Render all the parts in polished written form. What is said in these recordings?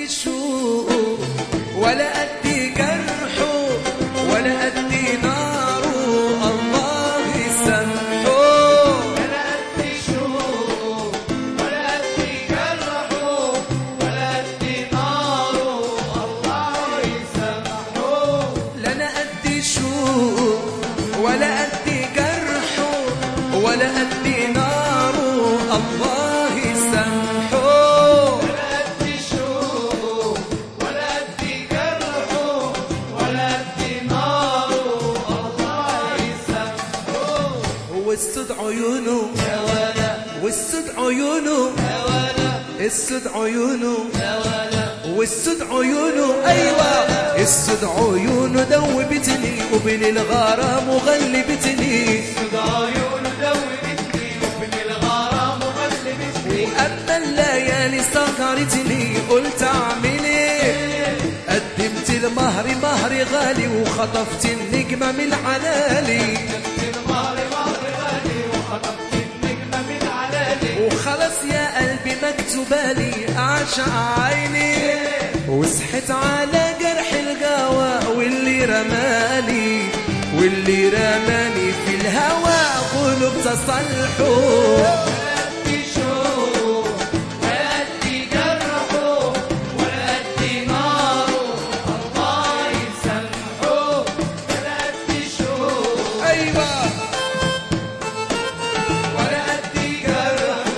أدي شوق ولا أدي جرحه ولا أدي ناره الله يسامحه. ولا أدي شوق ولا أدي جرحه ولا أدي ناره الله يسامحه. لا أنا أدي شوق ولا أدي جرحه ولا أدي ناره الله يسامحه. ولا أدي شوق ولا أدي جرحه ولا أدي ناره الله يسامحه. والسود عيونه يا ولا والسود عيونه يا ولا السود عيونه يا ولا والسود عيونه أيوة السود عيونه دوبتني وبين الغرام وغلبتني. سود عيون دوبتني وبين الغرام وغلبتني. أما الليالي سهرتني قلت أعمل إيه؟ قدمت المهر مهر غالي وخطفت النجمة من علالي. المهر مهر غالي وخطفت النجمة من علالي. وخلاص يا قلبي مكتوبالي أعشق عيني وصحت على جرح الجوا واللي رماني في الهوى قلوب تصلحوا. ولا أدي شوق ولا أدي جرحه ولا أدي ناره الله يسامحه. ولا أدي شوق أيوة ولا أدي جرحه.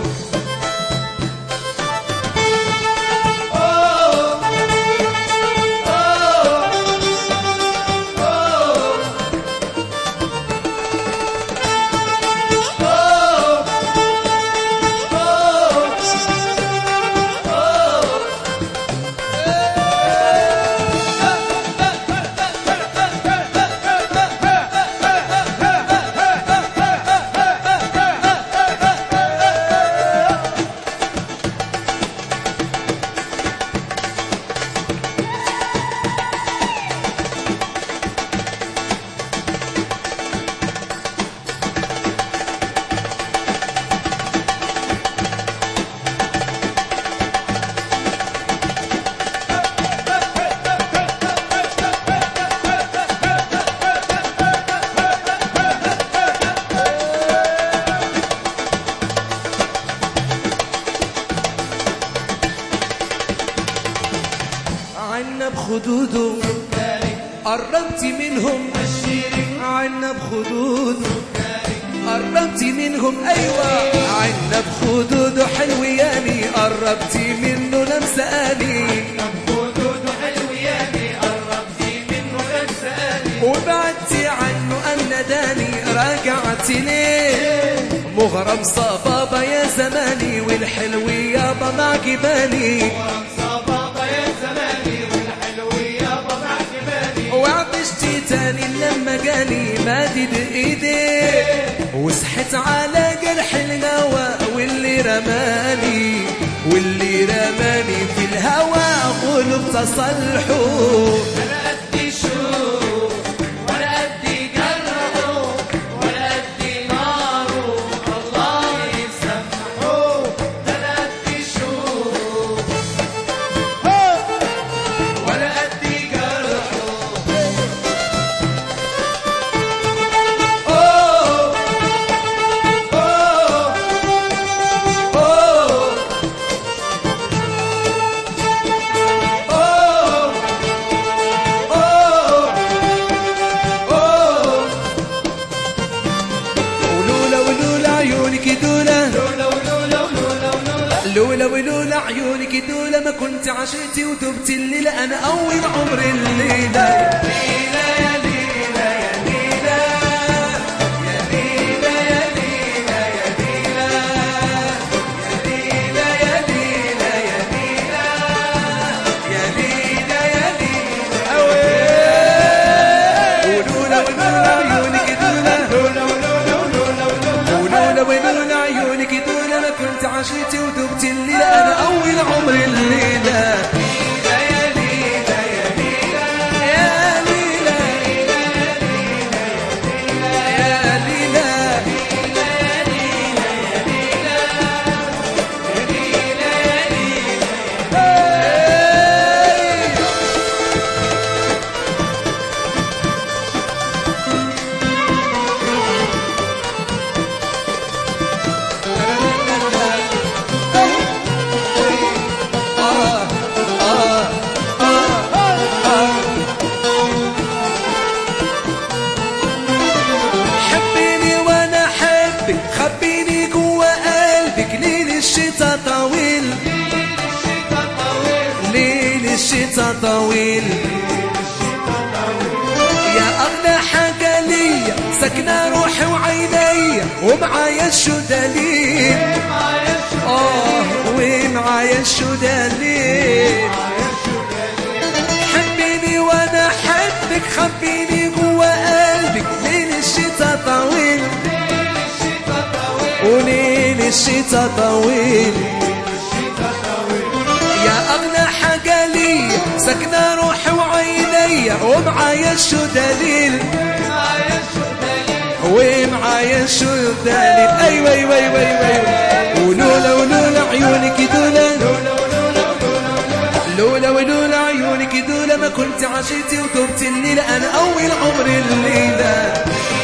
عنا بخدوده قربت منهم عنا بخدوده قربت منهم أيوة عنا بخدوده حلوياني قربت منه لمساني خدوده حلوياني قربتي منه لمساني. وبعدت عنه أم نداني راجعت ليه مغرم صبابة يا زماني والحلو يابا مع جبالي. صبابة يا زماني والحلو يابا مع جبالي. وعطشت تاني لما جاني مادد ايديه وصحت على جرح الهوى واللي رماني في الهوى قلوب تصلحوا. ولا أدي شوق ولا أدي جرحه ولا أدي ناره الله يسامحه. ولا أدي شوق ولا أدي جرحه. لولا ولولا عيونك دولة ما كنت عشرتي وتبت الليلة أنا أول عمر الليلة. ليلى يا ليلى يا ليلى يا ليلى يا ليلى يا ليلى يا ليلى يا ليلى يا ليلى يا ليلى ولولا عيونك دولة ولولا عيونك دولة ما كنت عشرتي وتبت الليلة أنا أول عمر الليلة. حبك خبيني جوا قلبك ليل الشتا طويل ليل الشتا طويل يا أغلى حاجة ليا سكنة روحي وعينيا ومعايا الشدالين ومعايا الشدالين حبيني وانا حبك خبيني جوا قلبك ليل الشتا طويل وليل الشتا طويل يا أغلى حاجة ليا سكنة روحي وعينيا ومعايا الشدالين ومعايا الشدالين أيوة أيوة أيوة أيوة ولولا ولولا عيونك دولا لولا ولولا عيونك دولا ما كنت عشيتي وتوبت الليلة أنا أول عمر الليلة